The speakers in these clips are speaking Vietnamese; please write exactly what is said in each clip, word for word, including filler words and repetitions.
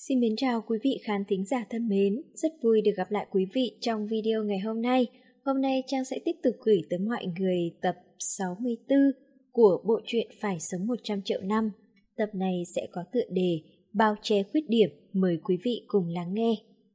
Xin mến chào quý vị khán thính giả thân mến, rất vui được gặp lại quý vị trong video ngày hôm nay. Hôm nay Trang sẽ tiếp tục gửi tới mọi người tập sáu mươi tư của bộ truyện Phải sống một trăm triệu năm. Tập này sẽ có tựa đề Bao che khuyết điểm, mời quý vị cùng lắng nghe.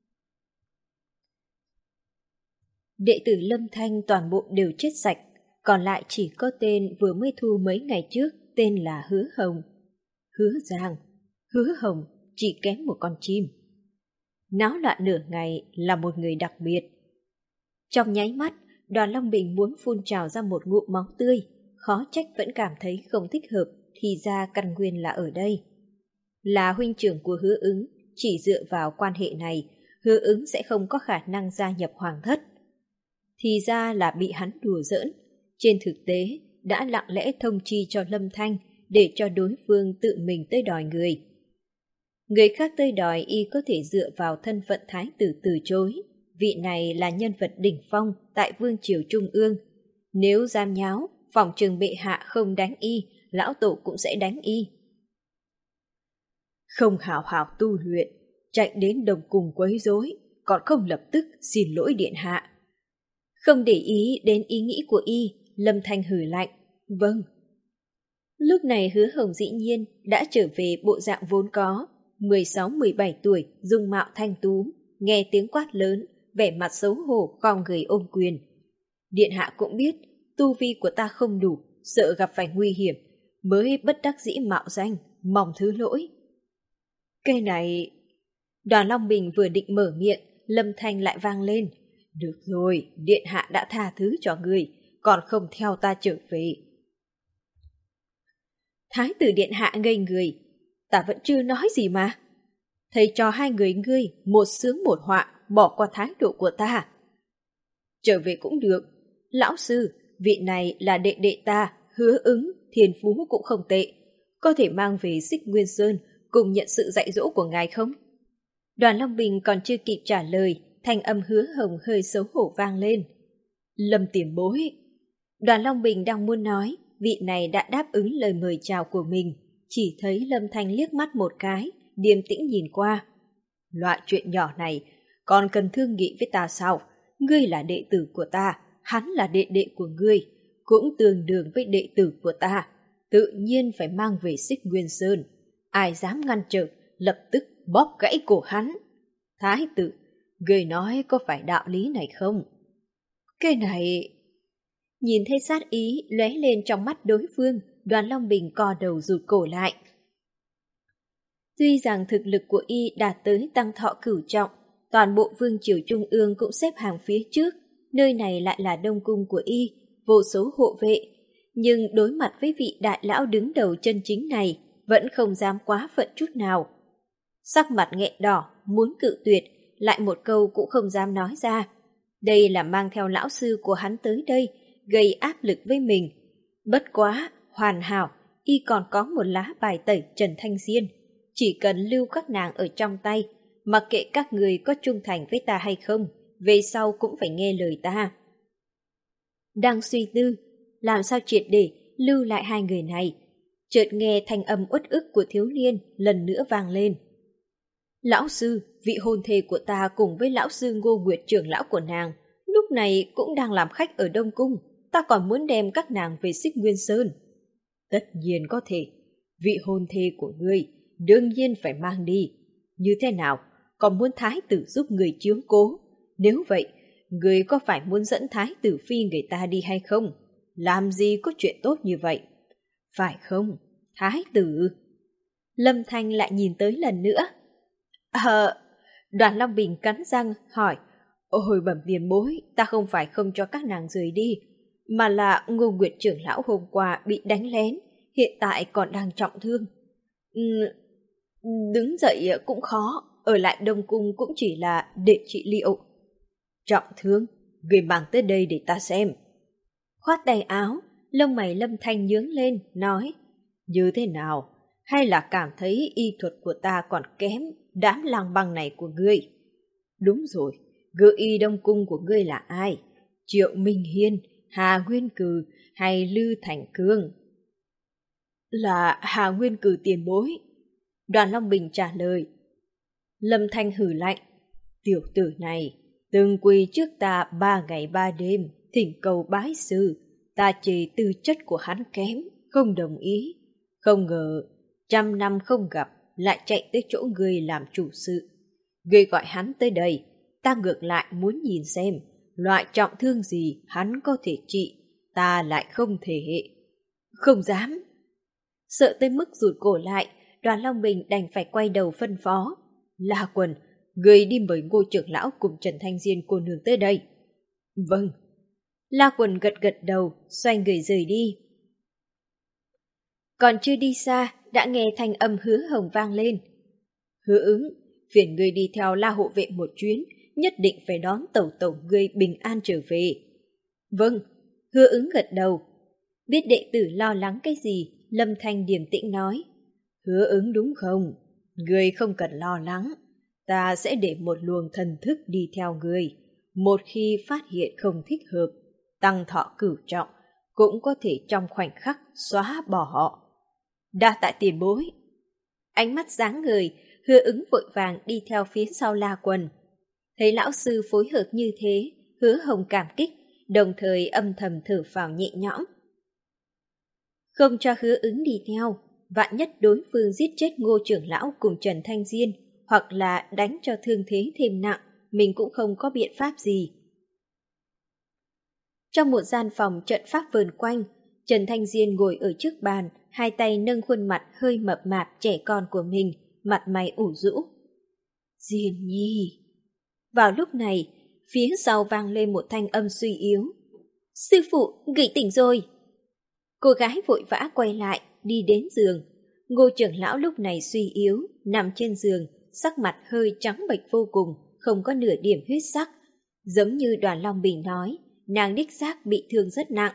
Đệ tử Lâm Thanh toàn bộ đều chết sạch, còn lại chỉ có tên vừa mới thu mấy ngày trước, tên là Hứa Hồng. Hứa Giang, Hứa Hồng chỉ kém một con chim. Náo loạn nửa ngày là một người đặc biệt. Trong nháy mắt, Đoàn Long Bình muốn phun trào ra một ngụm máu tươi, khó trách vẫn cảm thấy không thích hợp, thì ra căn nguyên là ở đây. Là huynh trưởng của Hứa Ứng, chỉ dựa vào quan hệ này, Hứa Ứng sẽ không có khả năng gia nhập Hoàng Thất. Thì ra là bị hắn đùa giỡn, trên thực tế đã lặng lẽ thông chi cho Lâm Thanh để cho đối phương tự mình tới đòi người. Người khác tới đòi y có thể dựa vào thân phận thái tử từ chối. Vị này là nhân vật đỉnh phong tại vương triều Trung ương. Nếu dám nháo, phòng trường bệ hạ không đánh y, lão tổ cũng sẽ đánh y. Không hào hào tu luyện, chạy đến Đông Cung quấy rối, còn không lập tức xin lỗi điện hạ. Không để ý đến ý nghĩ của y, Lâm Thanh hừ lạnh. Vâng. Lúc này Hứa Hồng dĩ nhiên đã trở về bộ dạng vốn có. mười sáu mười bảy tuổi, dung mạo thanh tú, nghe tiếng quát lớn, vẻ mặt xấu hổ khom người ôm quyền. Điện hạ cũng biết, tu vi của ta không đủ, sợ gặp phải nguy hiểm, mới bất đắc dĩ mạo danh, mong thứ lỗi. Cái này... Đoàn Long Bình vừa định mở miệng, Lâm Thanh lại vang lên. Được rồi, điện hạ đã tha thứ cho người, còn không theo ta trở về. Thái tử điện hạ ngây người. Ta vẫn chưa nói gì mà. Thầy cho hai người ngươi một sướng một họa, bỏ qua thái độ của ta. Trở về cũng được. Lão sư, vị này là đệ đệ ta, Hứa Ứng, thiên phú cũng không tệ. Có thể mang về Xích Nguyên Sơn cùng nhận sự dạy dỗ của ngài không? Đoàn Long Bình còn chưa kịp trả lời, thanh âm Hứa Hồng hơi xấu hổ vang lên. Lâm tiền bối. Đoàn Long Bình đang muốn nói, vị này đã đáp ứng lời mời chào của mình. Chỉ thấy Lâm Thanh liếc mắt một cái, điềm tĩnh nhìn qua. Loại chuyện nhỏ này, còn cần thương nghị với ta sao? Ngươi là đệ tử của ta, hắn là đệ đệ của ngươi, cũng tương đương với đệ tử của ta. Tự nhiên phải mang về Xích Nguyên Sơn. Ai dám ngăn trở, lập tức bóp gãy cổ hắn. Thái tử, ngươi nói có phải đạo lý này không? Cái này... Nhìn thấy sát ý lóe lên trong mắt đối phương, Đoàn Long Bình co đầu rụt cổ lại. Tuy rằng thực lực của y đạt tới tăng thọ cửu trọng, toàn bộ vương triều Trung ương cũng xếp hàng phía trước, nơi này lại là Đông Cung của y, vô số hộ vệ. Nhưng đối mặt với vị đại lão đứng đầu chân chính này, vẫn không dám quá phận chút nào. Sắc mặt nghẹn đỏ, muốn cự tuyệt, lại một câu cũng không dám nói ra. Đây là mang theo lão sư của hắn tới đây, gây áp lực với mình. Bất quá, hoàn hảo, y còn có một lá bài tẩy Trần Thanh Diên. Chỉ cần lưu các nàng ở trong tay, mặc kệ các người có trung thành với ta hay không, về sau cũng phải nghe lời ta. Đang suy tư, làm sao triệt để lưu lại hai người này, chợt nghe thanh âm uất ức của thiếu niên lần nữa vang lên. Lão sư, vị hôn thê của ta cùng với lão sư Ngô Nguyệt trưởng lão của nàng, lúc này cũng đang làm khách ở Đông Cung. Ta còn muốn đem các nàng về Xích Nguyên Sơn. Tất nhiên có thể. Vị hôn thê của ngươi đương nhiên phải mang đi. Như thế nào? Còn muốn thái tử giúp người chiếu cố? Nếu vậy, ngươi có phải muốn dẫn thái tử phi người ta đi hay không? Làm gì có chuyện tốt như vậy? Phải không? Thái tử? Lâm Thanh lại nhìn tới lần nữa. Ờ... Đoàn Long Bình cắn răng hỏi. Ôi bẩm tiền bối, ta không phải không cho các nàng rời đi, mà là Ngô Nguyệt trưởng lão hôm qua bị đánh lén, hiện tại còn đang trọng thương. Ừ, đứng dậy cũng khó, ở lại Đông Cung cũng chỉ là để trị liệu. Trọng thương, người mang tới đây để ta xem. Khoát tay áo, lông mày Lâm Thanh nhướng lên, nói, như thế nào, hay là cảm thấy y thuật của ta còn kém đám lang băng này của ngươi? Đúng rồi, gợi y Đông Cung của ngươi là ai? Triệu Minh Hiên, Hà Nguyên Cừ hay Lư Thành Cương? Là Hà Nguyên Cừ tiền bối. Đoàn Long Bình trả lời. Lâm Thanh hừ lạnh. Tiểu tử này, từng quỳ trước ta ba ngày ba đêm, thỉnh cầu bái sư, ta chỉ tư chất của hắn kém, không đồng ý. Không ngờ, trăm năm không gặp, lại chạy tới chỗ ngươi làm chủ sự. Ngươi gọi hắn tới đây, ta ngược lại muốn nhìn xem, loại trọng thương gì hắn có thể trị, ta lại không thể. Không dám. Sợ tới mức rụt cổ lại, Đoàn Long Bình đành phải quay đầu phân phó. La Quần, người đi mời Ngô trưởng lão cùng Trần Thanh Diên cô nương tới đây. Vâng. La Quần gật gật đầu, xoay người rời đi. Còn chưa đi xa, đã nghe thanh âm Hứa Hồng vang lên. Hứa Ứng, phiền người đi theo La hộ vệ một chuyến, nhất định phải đón tẩu tẩu người bình an trở về. Vâng. Hứa Ứng gật đầu. Biết đệ tử lo lắng cái gì, Lâm Thanh điềm tĩnh nói. Hứa Ứng đúng không? Ngươi không cần lo lắng. Ta sẽ để một luồng thần thức đi theo ngươi. Một khi phát hiện không thích hợp, tăng thọ cửu trọng, cũng có thể trong khoảnh khắc xóa bỏ họ. Đa tạ tiền bối. Ánh mắt sáng ngời, Hứa Ứng vội vàng đi theo phía sau La Quần. Thấy lão sư phối hợp như thế, Hứa Hồng cảm kích, đồng thời âm thầm thở phào nhẹ nhõm. Không cho Hứa Ứng đi theo, vạn nhất đối phương giết chết Ngô trưởng lão cùng Trần Thanh Diên, hoặc là đánh cho thương thế thêm nặng, mình cũng không có biện pháp gì. Trong một gian phòng trận pháp vờn quanh, Trần Thanh Diên ngồi ở trước bàn, hai tay nâng khuôn mặt hơi mập mạp trẻ con của mình, mặt mày ủ rũ. Diên nhi. Vào lúc này, phía sau vang lên một thanh âm suy yếu. Sư phụ, người tỉnh rồi. Cô gái vội vã quay lại, đi đến giường. Ngô trưởng lão lúc này suy yếu, nằm trên giường, sắc mặt hơi trắng bệch vô cùng, không có nửa điểm huyết sắc. Giống như Đoàn Long Bình nói, nàng đích xác bị thương rất nặng.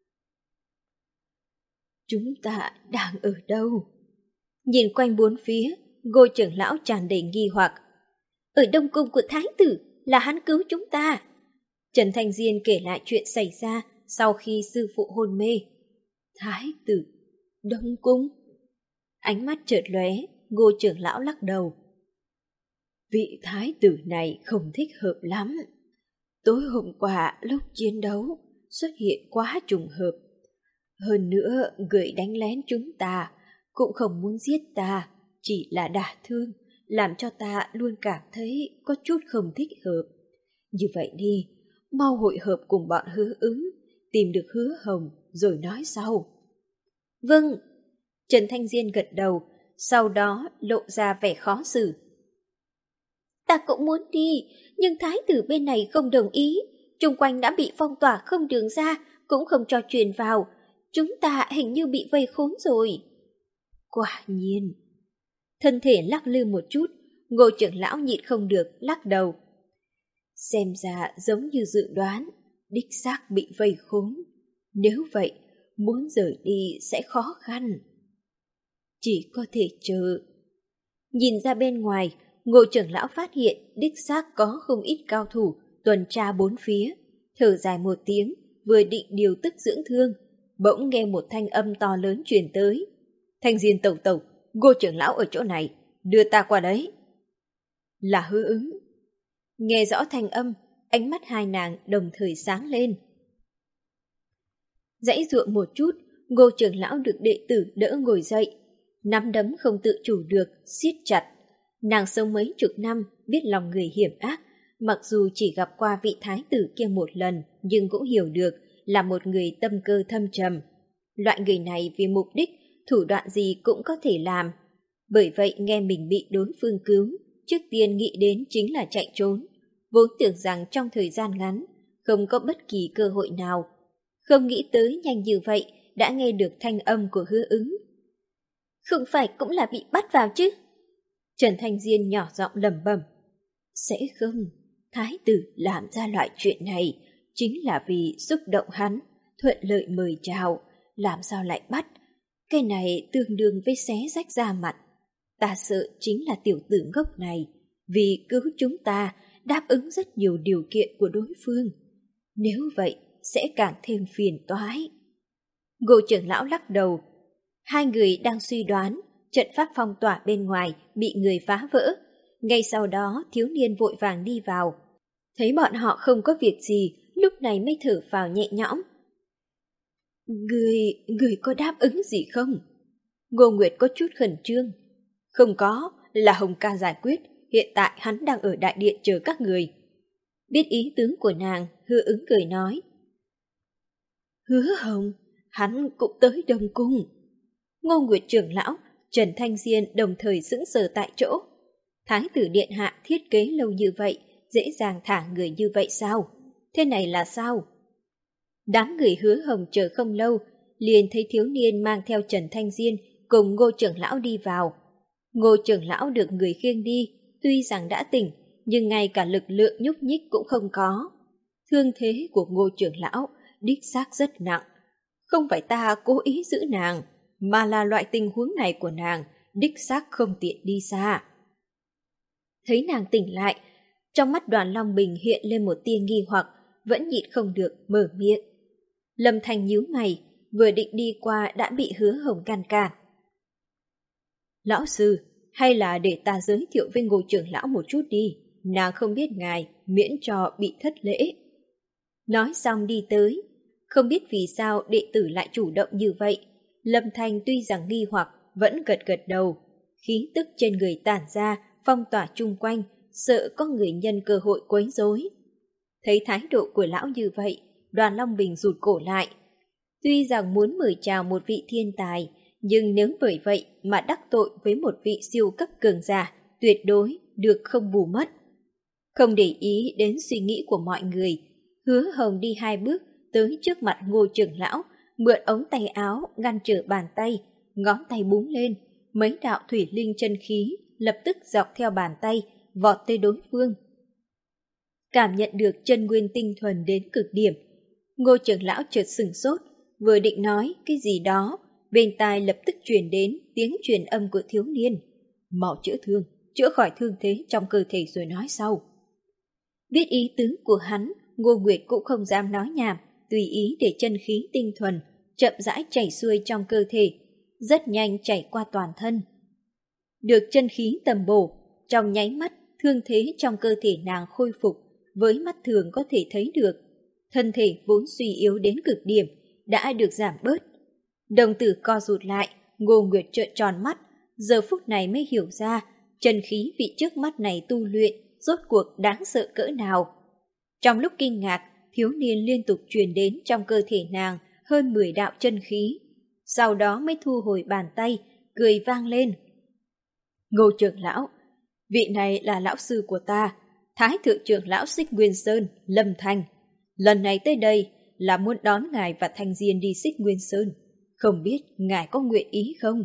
Chúng ta đang ở đâu? Nhìn quanh bốn phía, Ngô trưởng lão tràn đầy nghi hoặc. Ở Đông Cung của Thái tử, là hắn cứu chúng ta. Trần Thanh Diên kể lại chuyện xảy ra sau khi sư phụ hôn mê. Thái tử, Đông Cung. Ánh mắt chợt lóe, Ngô trưởng lão lắc đầu. Vị thái tử này không thích hợp lắm. Tối hôm qua lúc chiến đấu xuất hiện quá trùng hợp. Hơn nữa người đánh lén chúng ta cũng không muốn giết ta, chỉ là đả thương, làm cho ta luôn cảm thấy có chút không thích hợp. Như vậy đi, mau hội hợp cùng bọn Hứa Ứng, tìm được Hứa Hồng rồi nói sau. Vâng. Trần Thanh Diên gật đầu, sau đó lộ ra vẻ khó xử. Ta cũng muốn đi, nhưng thái tử bên này không đồng ý. Chung quanh đã bị phong tỏa không đường ra, cũng không cho truyền vào. Chúng ta hình như bị vây khốn rồi. Quả nhiên. Thân thể lắc lư một chút, Ngô trưởng lão nhịn không được, lắc đầu. Xem ra giống như dự đoán, đích xác bị vây khốn. Nếu vậy, muốn rời đi sẽ khó khăn. Chỉ có thể chờ. Nhìn ra bên ngoài, Ngô trưởng lão phát hiện đích xác có không ít cao thủ tuần tra bốn phía. Thở dài một tiếng, vừa định điều tức dưỡng thương, bỗng nghe một thanh âm to lớn truyền tới. Thanh Diên tẩu tẩu, Ngô trưởng lão ở chỗ này, đưa ta qua đấy. Là Hứa Ứng. Nghe rõ thanh âm, ánh mắt hai nàng đồng thời sáng lên. Dãy dụa một chút, Ngô trưởng lão được đệ tử đỡ ngồi dậy. Nắm đấm không tự chủ được, siết chặt. Nàng sống mấy chục năm, biết lòng người hiểm ác. Mặc dù chỉ gặp qua vị thái tử kia một lần, nhưng cũng hiểu được là một người tâm cơ thâm trầm. Loại người này vì mục đích, thủ đoạn gì cũng có thể làm. Bởi vậy nghe mình bị đối phương cứu, trước tiên nghĩ đến chính là chạy trốn. Vốn tưởng rằng trong thời gian ngắn, không có bất kỳ cơ hội nào. Không nghĩ tới nhanh như vậy, đã nghe được thanh âm của Hứa Ứng. Không phải cũng là bị bắt vào chứ? Trần Thanh Diên nhỏ giọng lẩm bẩm. Sẽ không, thái tử làm ra loại chuyện này chính là vì xúc động hắn, thuận lợi mời chào, làm sao lại bắt? Cái này tương đương với xé rách da mặt. Ta sợ chính là tiểu tử ngốc này, vì cứu chúng ta đáp ứng rất nhiều điều kiện của đối phương. Nếu vậy, sẽ càng thêm phiền toái. Ngô trưởng lão lắc đầu. Hai người đang suy đoán trận pháp phong tỏa bên ngoài bị người phá vỡ. Ngay sau đó thiếu niên vội vàng đi vào. Thấy bọn họ không có việc gì, lúc này mới thở phào nhẹ nhõm. Người, người có đáp ứng gì không? Ngô Nguyệt có chút khẩn trương. Không có, là Hồng ca giải quyết, hiện tại hắn đang ở đại điện chờ các người. Biết ý tướng của nàng, Hứa Ứng cười nói. Hứa Hồng, hắn cũng tới Đông Cung. Ngô Nguyệt trưởng lão, Trần Thanh Diên đồng thời sững sờ tại chỗ. Thái tử điện hạ thiết kế lâu như vậy, dễ dàng thả người như vậy sao? Thế này là sao? Đám người Hứa Hồng chờ không lâu, liền thấy thiếu niên mang theo Trần Thanh Diên cùng Ngô trưởng lão đi vào. Ngô trưởng lão được người khiêng đi, tuy rằng đã tỉnh, nhưng ngay cả lực lượng nhúc nhích cũng không có. Thương thế của Ngô trưởng lão đích xác rất nặng. Không phải ta cố ý giữ nàng, mà là loại tình huống này của nàng đích xác không tiện đi xa. Thấy nàng tỉnh lại, trong mắt Đoàn Long Bình hiện lên một tia nghi hoặc, vẫn nhịn không được mở miệng. Lâm Thanh nhíu mày, vừa định đi qua đã bị Hứa Hồng ngăn cản. Lão sư, hay là để ta giới thiệu với Ngô trưởng lão một chút đi, nàng không biết ngài, miễn cho bị thất lễ. Nói xong đi tới, không biết vì sao đệ tử lại chủ động như vậy. Lâm Thanh tuy rằng nghi hoặc, vẫn gật gật đầu, khí tức trên người tản ra, phong tỏa chung quanh, sợ có người nhân cơ hội quấy rối. Thấy thái độ của lão như vậy, Đoàn Long Bình rụt cổ lại. Tuy rằng muốn mời chào một vị thiên tài, nhưng nếu bởi vậy mà đắc tội với một vị siêu cấp cường giả, tuyệt đối được không bù mất. Không để ý đến suy nghĩ của mọi người, Hứa Hồng đi hai bước tới trước mặt Ngô trưởng lão, mượn ống tay áo ngăn trở bàn tay, ngón tay búng lên, mấy đạo thủy linh chân khí lập tức dọc theo bàn tay vọt tới đối phương. Cảm nhận được chân nguyên tinh thuần đến cực điểm, Ngô trưởng lão chợt sửng sốt, vừa định nói cái gì đó, bên tai lập tức truyền đến tiếng truyền âm của thiếu niên. Mau chữa thương, chữa khỏi thương thế trong cơ thể rồi nói sau. Biết ý tứ của hắn, Ngô Nguyệt cũng không dám nói nhảm, tùy ý để chân khí tinh thuần chậm rãi chảy xuôi trong cơ thể, rất nhanh chảy qua toàn thân. Được chân khí tầm bổ, trong nháy mắt thương thế trong cơ thể nàng khôi phục, với mắt thường có thể thấy được. Thân thể vốn suy yếu đến cực điểm đã được giảm bớt. Đồng tử co rụt lại, Ngô Nguyệt trợn tròn mắt, giờ phút này mới hiểu ra chân khí vị trước mắt này tu luyện rốt cuộc đáng sợ cỡ nào. Trong lúc kinh ngạc, thiếu niên liên tục truyền đến trong cơ thể nàng hơn mười đạo chân khí, sau đó mới thu hồi bàn tay, cười vang lên. Ngô trưởng lão, vị này là lão sư của ta, Thái thượng trưởng lão Xích Nguyên Sơn, Lâm Thanh. Lần này tới đây là muốn đón ngài và Thanh Diên đi Xích Nguyên Sơn, không biết ngài có nguyện ý không?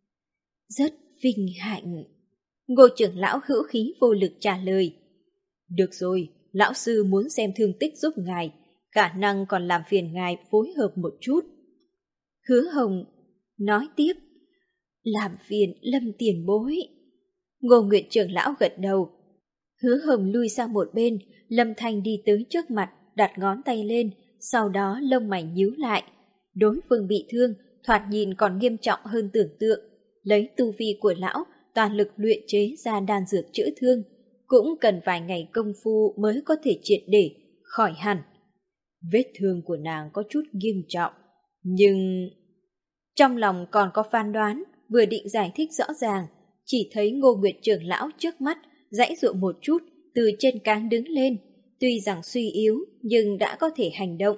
Rất vinh hạnh. Ngô trưởng lão hữu khí vô lực trả lời. Được rồi, lão sư muốn xem thương tích giúp ngài, khả năng còn làm phiền ngài phối hợp một chút. Hứa Hồng nói tiếp, làm phiền Lâm tiền bối. Ngô Nguyệt trưởng lão gật đầu. Hứa Hồng lui sang một bên, Lâm Thanh đi tới trước mặt, đặt ngón tay lên, sau đó lông mày nhíu lại. Đối phương bị thương, thoạt nhìn còn nghiêm trọng hơn tưởng tượng. Lấy tu vi của lão, toàn lực luyện chế ra đan dược chữa thương, cũng cần vài ngày công phu mới có thể triệt để khỏi hẳn. Vết thương của nàng có chút nghiêm trọng, nhưng... Trong lòng còn có phán đoán, vừa định giải thích rõ ràng, chỉ thấy Ngô Nguyệt trưởng lão trước mắt giãy giụa một chút, từ trên cáng đứng lên, tuy rằng suy yếu nhưng đã có thể hành động.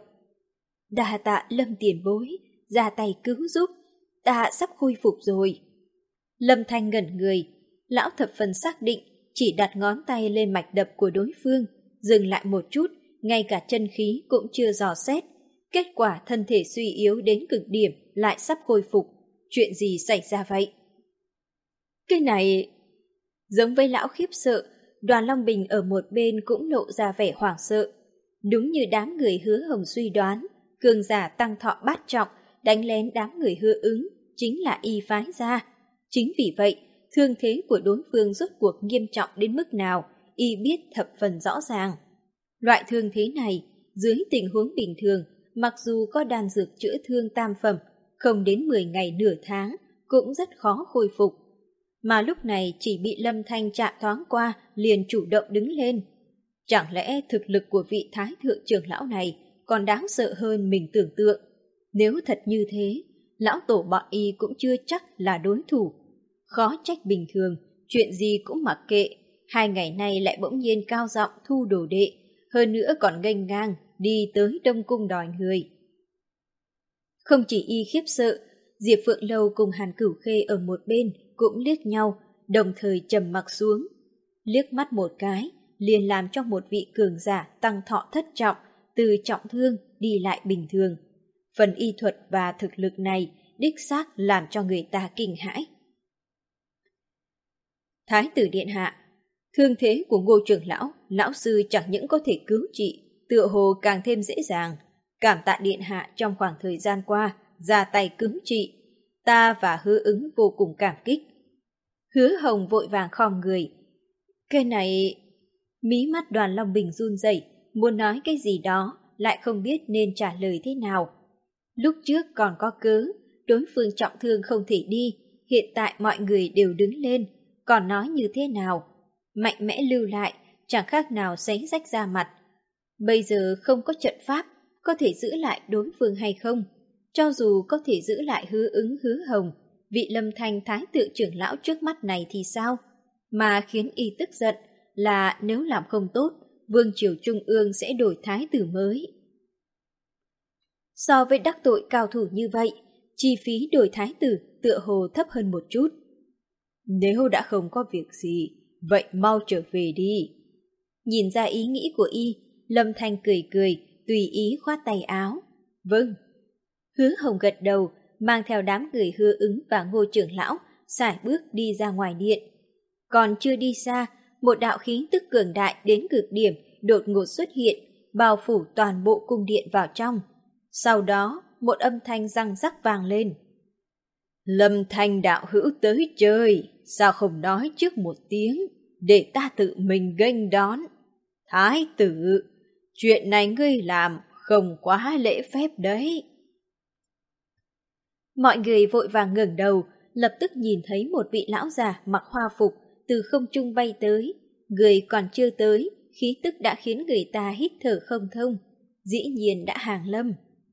Đa tạ Lâm tiền bối, ra tay cứu giúp, ta sắp khôi phục rồi. Lâm Thanh ngẩn người, lão thập phần xác định, chỉ đặt ngón tay lên mạch đập của đối phương, dừng lại một chút, ngay cả chân khí cũng chưa dò xét. Kết quả thân thể suy yếu đến cực điểm lại sắp khôi phục. Chuyện gì xảy ra vậy? Cái này... Giống với lão khiếp sợ, Đoàn Long Bình ở một bên cũng lộ ra vẻ hoảng sợ. Đúng như đám người Hứa Hồng suy đoán, cường giả tăng thọ bát trọng đánh lén đám người Hứa Ứng chính là y phái gia. Chính vì vậy, thương thế của đối phương rốt cuộc nghiêm trọng đến mức nào, y biết thập phần rõ ràng. Loại thương thế này, dưới tình huống bình thường, mặc dù có đan dược chữa thương tam phẩm, không đến mười ngày nửa tháng, cũng rất khó khôi phục. mà lúc này chỉ bị Lâm Thanh chạm thoáng qua liền chủ động đứng lên. Chẳng lẽ thực lực của vị Thái thượng trưởng lão này còn đáng sợ hơn mình tưởng tượng? Nếu thật như thế, lão tổ bọn y cũng chưa chắc là đối thủ. Khó trách bình thường, chuyện gì cũng mặc kệ, hai ngày nay lại bỗng nhiên cao giọng thu đồ đệ, hơn nữa còn nghênh ngang đi tới Đông Cung đòi người. Không chỉ y khiếp sợ, Diệp Phượng Lâu cùng Hàn Cửu Khê ở một bên cũng liếc nhau, đồng thời trầm mặc xuống. Liếc mắt một cái, liền làm cho một vị cường giả tăng thọ thất trọng, từ trọng thương đi lại bình thường. Phần y thuật và thực lực này đích xác làm cho người ta kinh hãi. Thái tử điện hạ, thương thế của Ngô trưởng lão, lão sư chẳng những có thể cứu trị, tựa hồ càng thêm dễ dàng. Cảm tạ điện hạ trong khoảng thời gian qua, ra tay cứu trị. Ta và Hứa Ứng vô cùng cảm kích. Hứa Hồng vội vàng khom người. Cái này... Mí mắt Đoàn Long Bình run rẩy, muốn nói cái gì đó, lại không biết nên trả lời thế nào. Lúc trước còn có cớ, đối phương trọng thương không thể đi, hiện tại mọi người đều đứng lên, còn nói như thế nào? Mạnh mẽ lưu lại, chẳng khác nào xé rách da mặt. Bây giờ không có trận pháp, có thể giữ lại đối phương hay không? Cho dù có thể giữ lại Hứa Ứng Hứa Hồng, vị Lâm Thanh Thái tự trưởng lão trước mắt này thì sao? Mà khiến y tức giận là nếu làm không tốt, Vương triều Trung ương sẽ đổi thái tử mới. So với đắc tội cao thủ như vậy, chi phí đổi thái tử tựa hồ thấp hơn một chút. Nếu đã không có việc gì, vậy mau trở về đi. Nhìn ra ý nghĩ của y, Lâm Thanh cười cười, tùy ý khoát tay áo. Vâng. Hứa Hồng gật đầu, mang theo đám người Hứa Ứng và Ngô trưởng lão, sải bước đi ra ngoài điện. Còn chưa đi xa, một đạo khí tức cường đại đến cực điểm đột ngột xuất hiện, bao phủ toàn bộ cung điện vào trong. Sau đó, một âm thanh răng rắc vang lên. Lâm Thanh đạo hữu tới chơi, sao không nói trước một tiếng, để ta tự mình nghênh đón. Thái tử, chuyện này ngươi làm không quá lễ phép đấy. Mọi người vội vàng ngẩng đầu, lập tức nhìn thấy một vị lão già mặc hoa phục từ không trung bay tới. Người còn chưa tới, khí tức đã khiến người ta hít thở không thông, dĩ nhiên đã hàng lâm.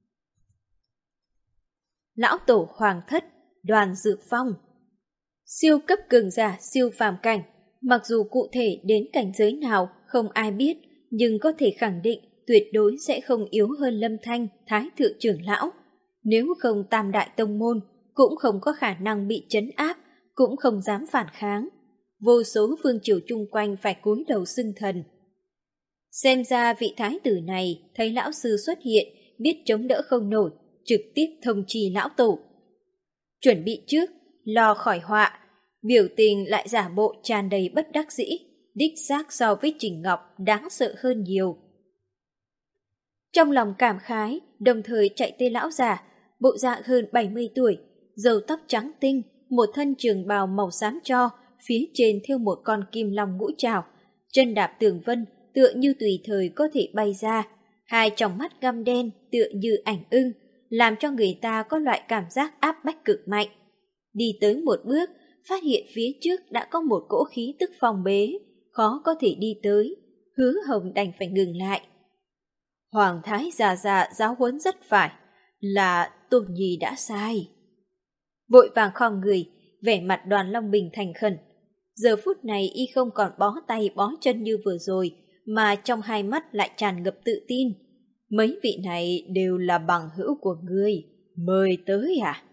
Lão tổ hoàng thất, Đoàn Dược Phong. Siêu cấp cường giả siêu phàm cảnh, mặc dù cụ thể đến cảnh giới nào không ai biết, nhưng có thể khẳng định tuyệt đối sẽ không yếu hơn Lâm Thanh, Thái thượng trưởng lão. Nếu không tam đại tông môn, cũng không có khả năng bị trấn áp, cũng không dám phản kháng. Vô số vương triều chung quanh phải cúi đầu xưng thần. Xem ra vị thái tử này thấy lão sư xuất hiện, biết chống đỡ không nổi, trực tiếp thông trì lão tổ. Chuẩn bị trước, lo khỏi họa, biểu tình lại giả bộ tràn đầy bất đắc dĩ, đích xác so với Trình Ngọc đáng sợ hơn nhiều. Trong lòng cảm khái, đồng thời chạy tới lão già, bộ dạng hơn bảy mươi tuổi, râu tóc trắng tinh, một thân trường bào màu xám cho, phía trên thêu một con kim long ngũ trảo, chân đạp tường vân tựa như tùy thời có thể bay ra, hai tròng mắt ngăm đen tựa như ảnh ưng, làm cho người ta có loại cảm giác áp bách cực mạnh. Đi tới một bước, phát hiện phía trước đã có một cỗ khí tức phong bế, khó có thể đi tới, Hứa Hồng đành phải ngừng lại. Hoàng thái già già giáo huấn rất phải, là Tôn Nhi đã sai. Vội vàng khom người, vẻ mặt Đoàn Long Bình thành khẩn. Giờ phút này y không còn bó tay bó chân như vừa rồi, mà trong hai mắt lại tràn ngập tự tin. Mấy vị này đều là bằng hữu của ngươi, mời tới à?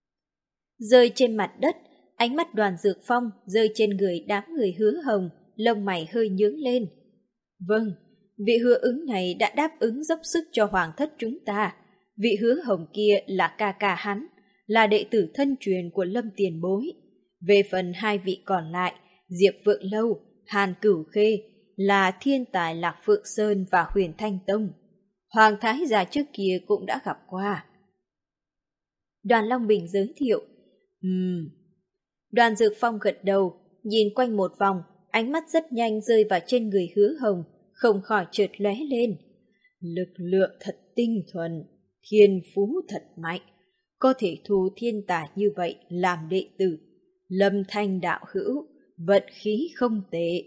Rơi trên mặt đất, ánh mắt Đoàn Dược Phong rơi trên người đám người Hứa Hồng, lông mày hơi nhướng lên. Vâng, vị Hứa Ứng này đã đáp ứng dốc sức cho hoàng thất chúng ta. Vị Hứa Hồng kia là ca ca hắn, là đệ tử thân truyền của Lâm tiền bối. Về phần hai vị còn lại, Diệp Phượng Lâu, Hàn Cửu Khê, là thiên tài Lạc Phượng Sơn và Huyền Thanh Tông. Hoàng thái gia trước kia cũng đã gặp qua. Đoàn Long Bình giới thiệu. Ừm. Đoàn Dược Phong gật đầu, nhìn quanh một vòng, ánh mắt rất nhanh rơi vào trên người Hứa Hồng, không khỏi chợt lóe lên. Lực lượng thật tinh thuần, thiên phú thật mạnh, có thể thu thiên tài như vậy làm đệ tử. Lâm Thanh đạo hữu, vận khí không tệ.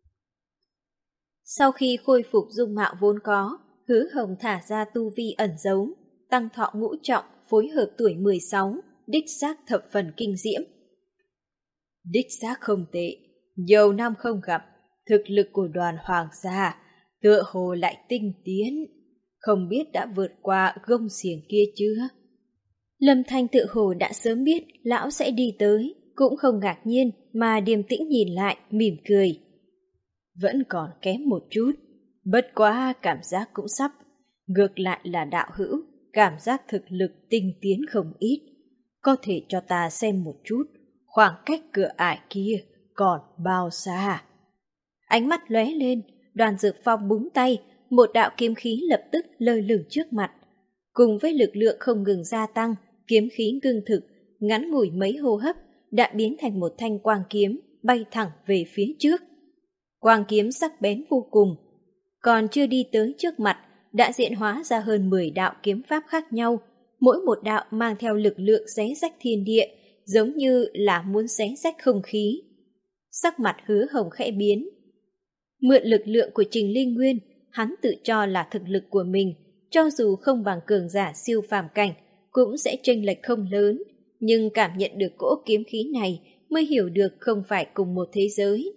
Sau khi khôi phục dung mạo vốn có, Hứa Hồng thả ra tu vi ẩn giấu, tăng thọ ngũ trọng phối hợp tuổi mười sáu, đích xác thập phần kinh diễm. Đích xác không tệ, nhiều năm không gặp, thực lực của đoàn hoàng gia tựa hồ lại tinh tiến, không biết đã vượt qua gông xiềng kia chưa? Lâm Thanh tự hồ đã sớm biết lão sẽ đi tới, cũng không ngạc nhiên mà điềm tĩnh nhìn lại, mỉm cười. Vẫn còn kém một chút, bất quá cảm giác cũng sắp. Ngược lại là đạo hữu, cảm giác thực lực tinh tiến không ít. Có thể cho ta xem một chút, khoảng cách cửa ải kia còn bao xa? Ánh mắt lóe lên, Đoàn Dược Phong búng tay, một đạo kiếm khí lập tức lơ lửng trước mặt. Cùng với lực lượng không ngừng gia tăng, kiếm khí ngưng thực, ngắn ngủi mấy hô hấp, đã biến thành một thanh quang kiếm, bay thẳng về phía trước. Quang kiếm sắc bén vô cùng, còn chưa đi tới trước mặt, đã diễn hóa ra hơn mười đạo kiếm pháp khác nhau, mỗi một đạo mang theo lực lượng xé rách thiên địa, giống như là muốn xé rách không khí. Sắc mặt Hứa Hồng khẽ biến. Mượn lực lượng của Trình Linh Nguyên, hắn tự cho là thực lực của mình, cho dù không bằng cường giả siêu phàm cảnh, cũng sẽ chênh lệch không lớn, nhưng cảm nhận được cỗ kiếm khí này mới hiểu được không phải cùng một thế giới.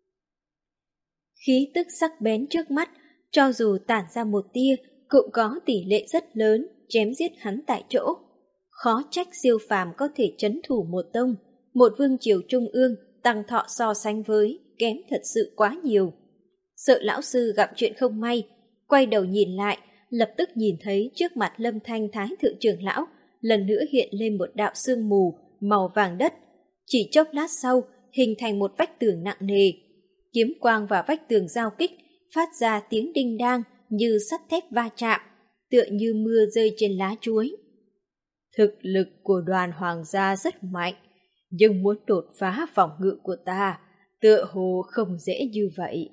Khí tức sắc bén trước mắt, cho dù tản ra một tia, cũng có tỷ lệ rất lớn chém giết hắn tại chỗ. Khó trách siêu phàm có thể trấn thủ một tông, một vương triều trung ương tăng thọ so sánh với kém thật sự quá nhiều. Sợ lão sư gặp chuyện không may, quay đầu nhìn lại, lập tức nhìn thấy trước mặt Lâm Thanh Thái thượng trưởng lão lần nữa hiện lên một đạo sương mù màu vàng đất. Chỉ chốc lát sau, hình thành một vách tường nặng nề. Kiếm quang và vách tường giao kích, phát ra tiếng đinh đang như sắt thép va chạm, tựa như mưa rơi trên lá chuối. Thực lực của đoàn hoàng gia rất mạnh, nhưng muốn đột phá phòng ngự của ta, tựa hồ không dễ như vậy.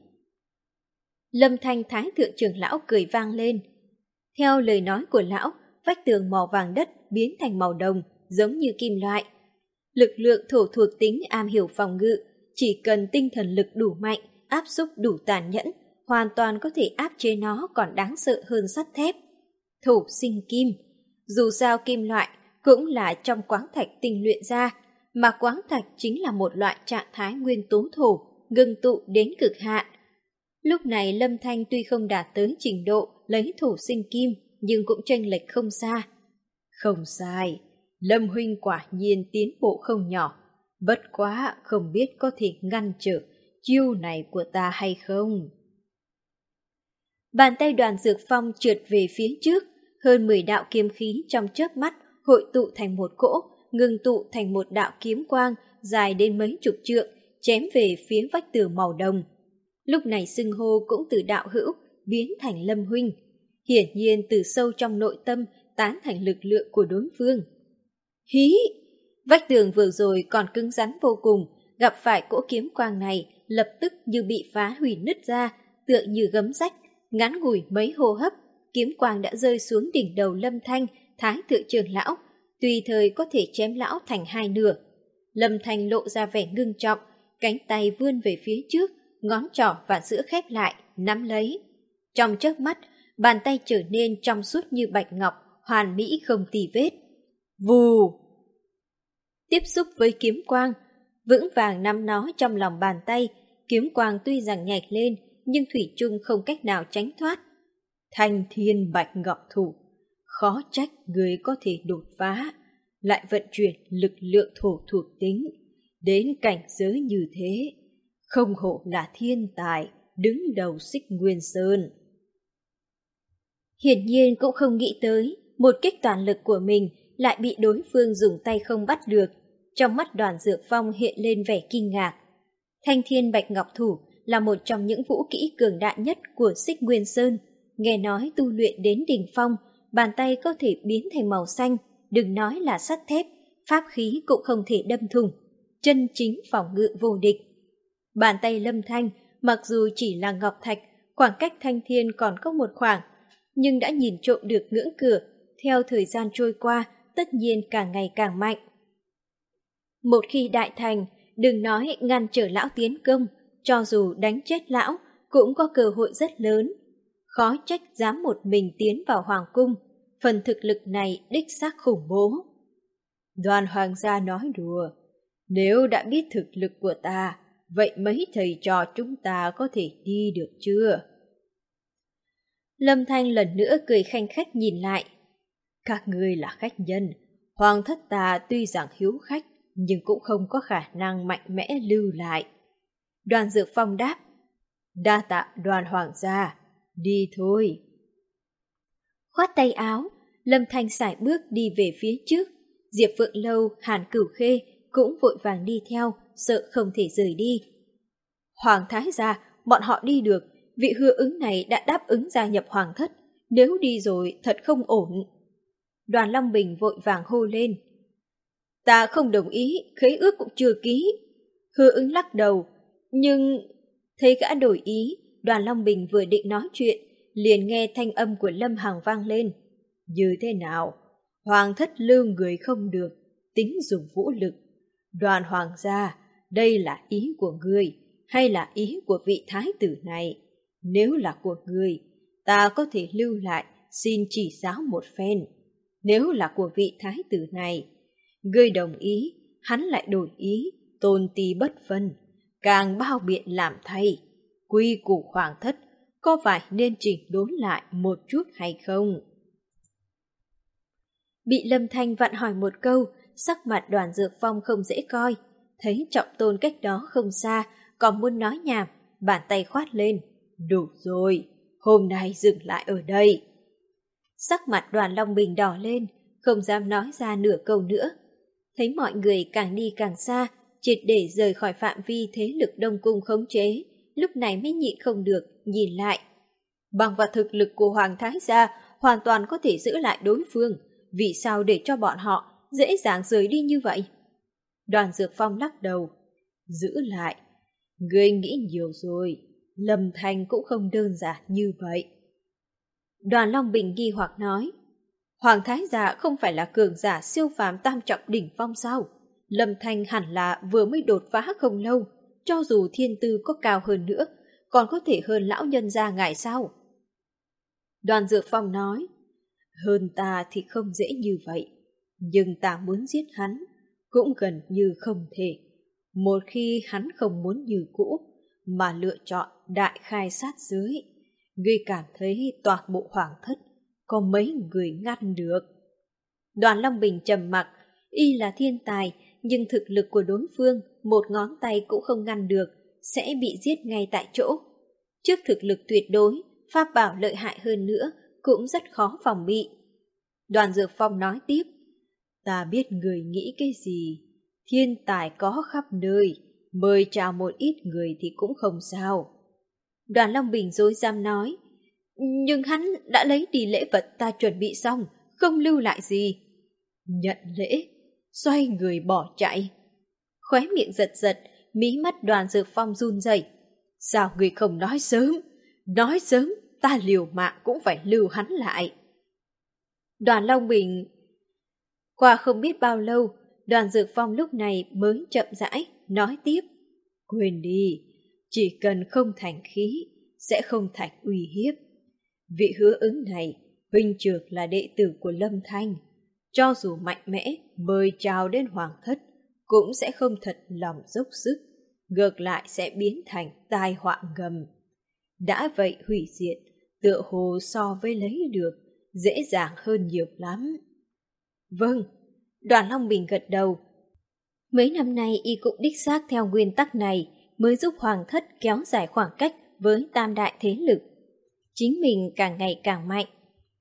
Lâm Thanh Thái thượng trưởng lão cười vang lên. Theo lời nói của lão, vách tường màu vàng đất biến thành màu đồng, giống như kim loại. Lực lượng thổ thuộc tính am hiểu phòng ngự, chỉ cần tinh thần lực đủ mạnh, áp xúc đủ tàn nhẫn, hoàn toàn có thể áp chế nó còn đáng sợ hơn sắt thép. Thổ sinh kim, dù sao kim loại cũng là trong quáng thạch tinh luyện ra, mà quáng thạch chính là một loại trạng thái nguyên tố thổ, ngưng tụ đến cực hạn. Lúc này Lâm Thanh tuy không đạt tới trình độ lấy thổ sinh kim, nhưng cũng chênh lệch không xa. Không sai, Lâm huynh quả nhiên tiến bộ không nhỏ, bất quá không biết có thể ngăn trở chiêu này của ta hay không. Bàn tay Đoàn Dược Phong trượt về phía trước, hơn mười đạo kiếm khí trong chớp mắt hội tụ thành một cỗ, ngưng tụ thành một đạo kiếm quang dài đến mấy chục trượng, chém về phía vách tường màu đồng. Lúc này xưng hô cũng từ đạo hữu biến thành Lâm huynh, hiển nhiên từ sâu trong nội tâm tán thành lực lượng của đối phương. Hí! Vách tường vừa rồi còn cứng rắn vô cùng, gặp phải cỗ kiếm quang này lập tức như bị phá hủy nứt ra, tựa như gấm rách. Ngắn ngủi mấy hô hấp, kiếm quang đã rơi xuống đỉnh đầu Lâm Thanh, Thái thượng trưởng lão, tùy thời có thể chém lão thành hai nửa. Lâm Thanh lộ ra vẻ ngưng trọng, cánh tay vươn về phía trước, ngón trỏ và giữa khép lại, nắm lấy. Trong chớp mắt, bàn tay trở nên trong suốt như bạch ngọc, hoàn mỹ không tì vết. Vù! Tiếp xúc với kiếm quang, vững vàng nắm nó trong lòng bàn tay, kiếm quang tuy rằng nhảy lên, nhưng thủy chung không cách nào tránh thoát. Thanh thiên bạch ngọc thủ, khó trách người có thể đột phá, lại vận chuyển lực lượng thổ thuộc tính, đến cảnh giới như thế, không hổ là thiên tài, đứng đầu Xích Nguyên Sơn. Hiển nhiên cũng không nghĩ tới, một kích toàn lực của mình lại bị đối phương dùng tay không bắt được. Trong mắt Đoàn Dược Phong hiện lên vẻ kinh ngạc. Thanh thiên bạch ngọc thủ là một trong những vũ kỹ cường đại nhất của Xích Nguyên Sơn. Nghe nói tu luyện đến đỉnh phong, bàn tay có thể biến thành màu xanh, đừng nói là sắt thép, pháp khí cũng không thể đâm thủng. Chân chính phòng ngự vô địch. Bàn tay Lâm Thanh, mặc dù chỉ là ngọc thạch, khoảng cách thanh thiên còn có một khoảng, nhưng đã nhìn trộm được ngưỡng cửa, theo thời gian trôi qua, tất nhiên càng ngày càng mạnh. Một khi đại thành, đừng nói ngăn trở lão tiến công, cho dù đánh chết lão, cũng có cơ hội rất lớn. Khó trách dám một mình tiến vào hoàng cung, phần thực lực này đích xác khủng bố. Đoàn hoàng gia nói đùa, nếu đã biết thực lực của ta, vậy mấy thầy trò chúng ta có thể đi được chưa? Lâm Thanh lần nữa cười khanh khách nhìn lại. Các ngươi là khách nhân, hoàng thất ta tuy rằng hiếu khách, nhưng cũng không có khả năng mạnh mẽ lưu lại. Đoàn Dược Phong đáp, đa tạ Đoàn hoàng gia, đi thôi. Khoát tay áo, Lâm Thanh sải bước đi về phía trước. Diệp Phượng Lâu, Hàn Cửu Khê cũng vội vàng đi theo, sợ không thể rời đi. Hoàng thái gia, bọn họ đi được, vị hứa ứng này đã đáp ứng gia nhập hoàng thất, nếu đi rồi thật không ổn. Đoàn Long Bình vội vàng hô lên. Ta không đồng ý, khế ước cũng chưa ký. Hứa ứng lắc đầu, nhưng... Thấy gã đổi ý, Đoàn Long Bình vừa định nói chuyện, liền nghe thanh âm của Lâm Hằng vang lên. Như thế nào? Hoàng thất lưu người không được, tính dùng vũ lực. Đoàn hoàng gia, đây là ý của ngươi, hay là ý của vị thái tử này? Nếu là của ngươi, ta có thể lưu lại, xin chỉ giáo một phen. Nếu là của vị thái tử này, ngươi đồng ý, hắn lại đổi ý, tôn ti bất phân, càng bao biện làm thay. Quy củ hoàng thất, có phải nên chỉnh đốn lại một chút hay không? Bị Lâm Thanh vặn hỏi một câu, sắc mặt Đoàn Dược Phong không dễ coi. Thấy Trọng Tôn cách đó không xa, còn muốn nói nhảm, bàn tay khoát lên. Đủ rồi, hôm nay dừng lại ở đây. Sắc mặt Đoàn Long Bình đỏ lên, không dám nói ra nửa câu nữa. Thấy mọi người càng đi càng xa, triệt để rời khỏi phạm vi thế lực Đông Cung khống chế, lúc này mới nhịn không được, nhìn lại. Bằng vào thực lực của Hoàng Thái gia, hoàn toàn có thể giữ lại đối phương. Vì sao để cho bọn họ dễ dàng rời đi như vậy? Đoàn Dược Phong lắc đầu. Giữ lại. Ngươi nghĩ nhiều rồi. Lâm Thanh cũng không đơn giản như vậy. Đoàn Long Bình nghi hoặc nói. Hoàng Thái gia không phải là cường giả siêu phàm tam trọng đỉnh phong sao? Lâm Thanh hẳn là vừa mới đột phá không lâu. Cho dù thiên tư có cao hơn nữa, còn có thể hơn lão nhân gia ngài sao? Đoàn Dược Phong nói. Hơn ta thì không dễ như vậy, nhưng ta muốn giết hắn, cũng gần như không thể. Một khi hắn không muốn như cũ, mà lựa chọn đại khai sát giới, ngươi cảm thấy toàn bộ hoàng thất có mấy người ngăn được? Đoàn Long Bình trầm mặc, y là thiên tài, nhưng thực lực của đối phương một ngón tay cũng không ngăn được, sẽ bị giết ngay tại chỗ. Trước thực lực tuyệt đối, pháp bảo lợi hại hơn nữa, cũng rất khó phòng bị. Đoàn Dược Phong nói tiếp, ta biết người nghĩ cái gì, thiên tài có khắp nơi, mời chào một ít người thì cũng không sao. Đoàn Long Bình rối rắm nói, nhưng hắn đã lấy đi lễ vật ta chuẩn bị xong, không lưu lại gì. Nhận lễ, xoay người bỏ chạy. Khóe miệng giật giật, mí mắt Đoàn Dược Phong run rẩy. Sao người không nói sớm? Nói sớm, ta liều mạng cũng phải lưu hắn lại. Đoàn Long Bình... Qua không biết bao lâu, Đoàn Dược Phong lúc này mới chậm rãi, nói tiếp. Quên đi, chỉ cần không thành khí, sẽ không thành uy hiếp. Vị hứa ứng này, huynh trưởng là đệ tử của Lâm Thanh. Cho dù mạnh mẽ, mời chào đến hoàng thất, cũng sẽ không thật lòng dốc sức, ngược lại sẽ biến thành tai họa ngầm. Đã vậy hủy diệt, tựa hồ so với lấy được, dễ dàng hơn nhiều lắm. Vâng, Đoàn Long Bình gật đầu. Mấy năm nay y cũng đích xác theo nguyên tắc này mới giúp hoàng thất kéo dài khoảng cách với tam đại thế lực. Chính mình càng ngày càng mạnh.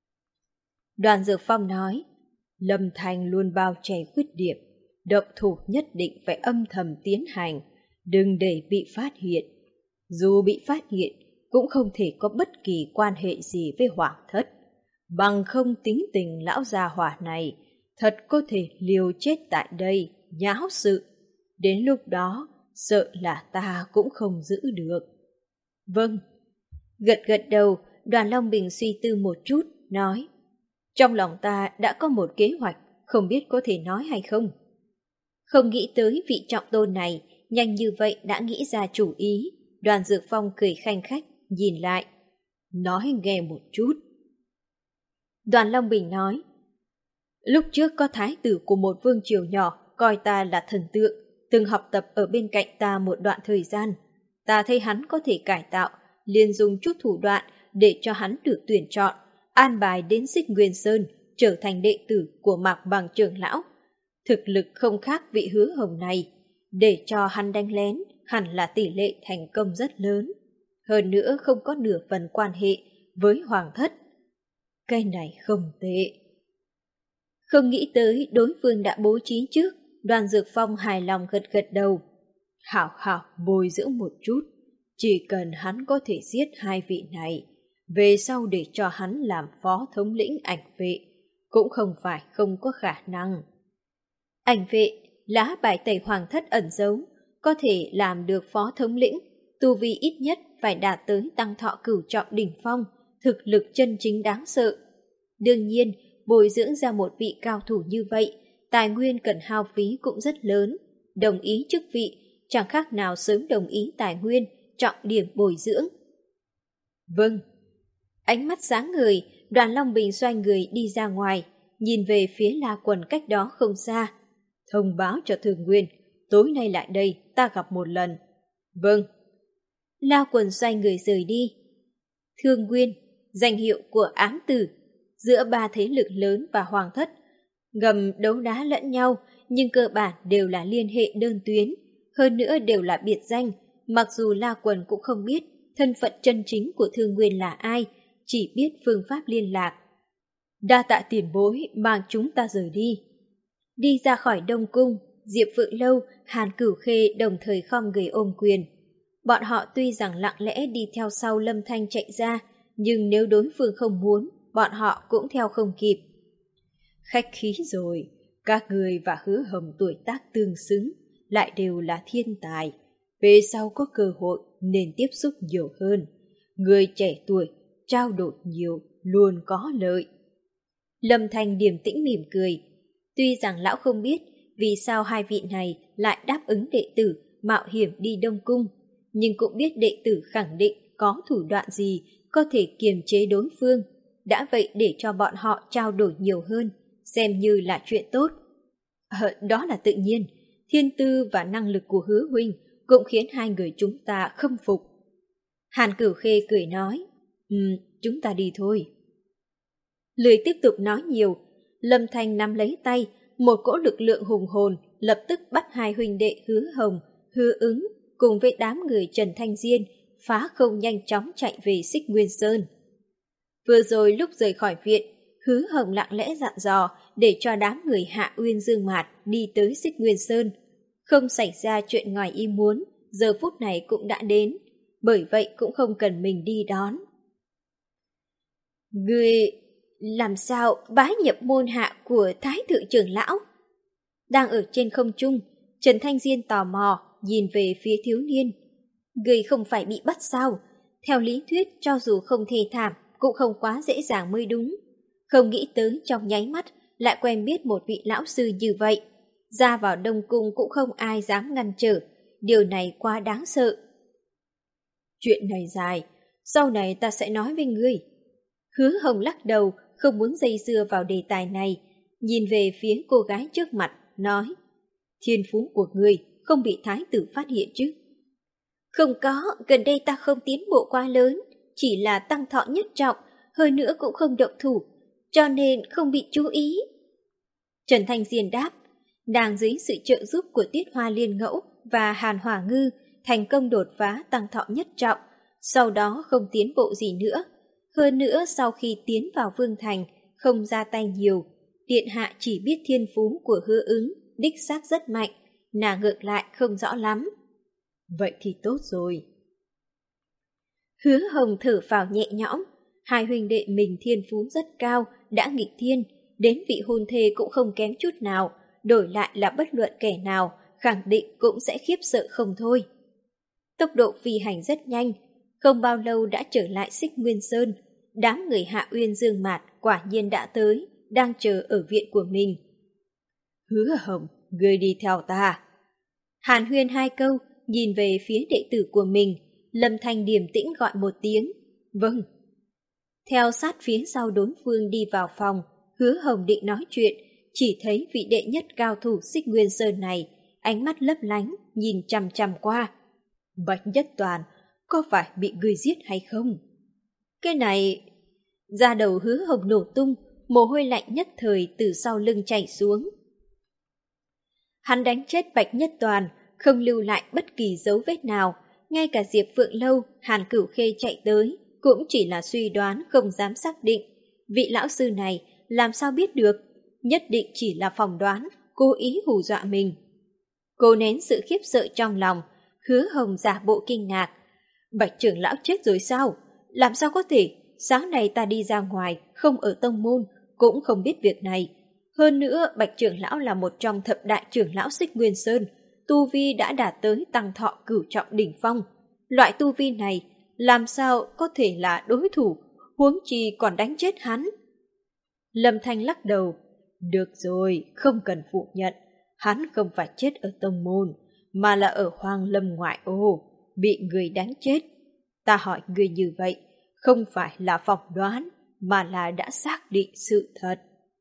Đoàn Dược Phong nói, Lâm Thanh luôn bao che khuyết điểm, động thủ nhất định phải âm thầm tiến hành, đừng để bị phát hiện. Dù bị phát hiện, cũng không thể có bất kỳ quan hệ gì với hoàng thất. Bằng không tính tình lão già hỏa này, thật có thể liều chết tại đây, nháo sự. Đến lúc đó, sợ là ta cũng không giữ được. Vâng. Gật gật đầu, Đoàn Long Bình suy tư một chút, nói. Trong lòng ta đã có một kế hoạch, không biết có thể nói hay không? Không nghĩ tới vị trọng tôn này, nhanh như vậy đã nghĩ ra chủ ý. Đoàn Dược Phong cười khanh khách, nhìn lại. Nói nghe một chút. Đoàn Long Bình nói. Lúc trước có thái tử của một vương triều nhỏ coi ta là thần tượng, từng học tập ở bên cạnh ta một đoạn thời gian. Ta thấy hắn có thể cải tạo, liền dùng chút thủ đoạn để cho hắn được tuyển chọn, an bài đến Xích Nguyên Sơn, trở thành đệ tử của Mạc Bằng trưởng lão. Thực lực không khác vị Hứa Hồng này, để cho hắn đánh lén hẳn là tỷ lệ thành công rất lớn. Hơn nữa không có nửa phần quan hệ với Hoàng thất. Cái này không tệ. Không nghĩ tới đối phương đã bố trí trước, Đoàn Dược Phong hài lòng gật gật đầu. Hảo hảo bồi dưỡng một chút, chỉ cần hắn có thể giết hai vị này, về sau để cho hắn làm phó thống lĩnh ảnh vệ, cũng không phải không có khả năng. Ảnh vệ, lá bài tẩy Hoàng thất ẩn giấu, có thể làm được phó thống lĩnh, tu vi ít nhất phải đạt tới tăng thọ cửu trọng đỉnh phong, thực lực chân chính đáng sợ. Đương nhiên, bồi dưỡng ra một vị cao thủ như vậy, tài nguyên cần hao phí cũng rất lớn. Đồng ý chức vị, chẳng khác nào sớm đồng ý tài nguyên, trọng điểm bồi dưỡng. Vâng. Ánh mắt sáng ngời, Đoàn Long Bình xoay người đi ra ngoài, nhìn về phía La Quần cách đó không xa. Thông báo cho Thường Nguyên, tối nay lại đây, ta gặp một lần. Vâng. La Quần xoay người rời đi. Thương Nguyên, danh hiệu của ám tử, giữa ba thế lực lớn và Hoàng thất, ngầm đấu đá lẫn nhau, nhưng cơ bản đều là liên hệ đơn tuyến, hơn nữa đều là biệt danh, mặc dù La Quần cũng không biết thân phận chân chính của Thương Nguyên là ai, chỉ biết phương pháp liên lạc. Đa tạ tiền bối, mang chúng ta rời đi. Đi ra khỏi Đông Cung, Diệp Phượng Lâu, Hàn Cửu Khê đồng thời khom người ôm quyền. Bọn họ tuy rằng lặng lẽ đi theo sau Lâm Thanh chạy ra, nhưng nếu đối phương không muốn, bọn họ cũng theo không kịp. Khách khí rồi, các người và Hứa Hồng tuổi tác tương xứng, lại đều là thiên tài. Về sau có cơ hội nên tiếp xúc nhiều hơn. Người trẻ tuổi, trao đổi nhiều, luôn có lợi. Lâm Thanh điềm tĩnh mỉm cười. Tuy rằng lão không biết vì sao hai vị này lại đáp ứng đệ tử mạo hiểm đi Đông Cung, nhưng cũng biết đệ tử khẳng định có thủ đoạn gì có thể kiềm chế đối phương. Đã vậy để cho bọn họ trao đổi nhiều hơn, xem như là chuyện tốt. Ờ, đó là tự nhiên, thiên tư và năng lực của Hứa huynh cũng khiến hai người chúng ta khâm phục. Hàn Cửu Khê cười nói, um, chúng ta đi thôi. Lười tiếp tục nói nhiều, Lâm Thanh nắm lấy tay, một cỗ lực lượng hùng hồn lập tức bắt hai huynh đệ Hứa Hồng, Hứa Ứng cùng với đám người Trần Thanh Diên phá không nhanh chóng chạy về Xích Nguyên Sơn. Vừa rồi lúc rời khỏi viện, Hứa Hồng lặng lẽ dặn dò để cho đám người Hạ Uyên Dương Mạt đi tới Xích Nguyên Sơn. Không xảy ra chuyện ngoài ý muốn, giờ phút này cũng đã đến, bởi vậy cũng không cần mình đi đón. Người làm sao bái nhập môn hạ của Thái thượng trưởng lão? Đang ở trên không trung, Trần Thanh Diên tò mò nhìn về phía thiếu niên. Người không phải bị bắt sao? Theo lý thuyết cho dù không thê thảm cũng không quá dễ dàng mới đúng. Không nghĩ tới trong nháy mắt lại quen biết một vị lão sư như vậy. Ra vào Đông Cung cũng không ai dám ngăn trở. Điều này quá đáng sợ. Chuyện này dài, sau này ta sẽ nói với ngươi. Hứa Hồng lắc đầu, không muốn dây dưa vào đề tài này. Nhìn về phía cô gái trước mặt, nói, thiên phú của ngươi không bị thái tử phát hiện chứ? Không có, gần đây ta không tiến bộ quá lớn, chỉ là tăng thọ nhất trọng, hơn nữa cũng không động thủ, cho nên không bị chú ý. Trần Thanh Diên đáp, đang dưới sự trợ giúp của Tiết Hoa Liên Ngẫu và Hàn Hỏa Ngư thành công đột phá tăng thọ nhất trọng, sau đó không tiến bộ gì nữa. Hơn nữa sau khi tiến vào Vương Thành, không ra tay nhiều, điện hạ chỉ biết thiên phú của Hứa Ứng, đích xác rất mạnh, nàng ngược lại không rõ lắm. Vậy thì tốt rồi. Hứa Hồng thở phào nhẹ nhõm, hai huynh đệ mình thiên phú rất cao, đã nghịch thiên, đến vị hôn thê cũng không kém chút nào, đổi lại là bất luận kẻ nào, khẳng định cũng sẽ khiếp sợ không thôi. Tốc độ phi hành rất nhanh, không bao lâu đã trở lại Xích Nguyên Sơn, đám người Hạ Uyên Dương Mạt quả nhiên đã tới, đang chờ ở viện của mình. Hứa Hồng, ngươi đi theo ta. Hàn huyên hai câu, nhìn về phía đệ tử của mình, Lâm Thanh điềm tĩnh gọi một tiếng, vâng. Theo sát phía sau đối phương đi vào phòng, Hứa Hồng định nói chuyện, chỉ thấy vị đệ nhất cao thủ Xích Nguyên Sơn này, ánh mắt lấp lánh, nhìn chằm chằm qua. Bạch Nhất Toàn, có phải bị ngươi giết hay không? Cái này... Da đầu Hứa Hồng nổ tung, mồ hôi lạnh nhất thời từ sau lưng chảy xuống. Hắn đánh chết Bạch Nhất Toàn, không lưu lại bất kỳ dấu vết nào, ngay cả Diệp Phượng Lâu, Hàn Cửu Khê chạy tới, cũng chỉ là suy đoán không dám xác định. Vị lão sư này làm sao biết được, nhất định chỉ là phỏng đoán, cố ý hù dọa mình. Cô nén sự khiếp sợ trong lòng, Hứa Hồng giả bộ kinh ngạc. Bạch trưởng lão chết rồi sao? Làm sao có thể? Sáng nay ta đi ra ngoài, không ở tông môn, cũng không biết việc này. Hơn nữa, Bạch trưởng lão là một trong thập đại trưởng lão Xích Nguyên Sơn, tu vi đã đạt tới tăng thọ cửu trọng đỉnh phong. Loại tu vi này, làm sao có thể là đối thủ, huống chi còn đánh chết hắn? Lâm Thanh lắc đầu. Được rồi, không cần phủ nhận. Hắn không phải chết ở tông môn, mà là ở Hoang Lâm ngoại ô, bị người đánh chết. Ta hỏi người như vậy, không phải là phỏng đoán, mà là đã xác định sự thật.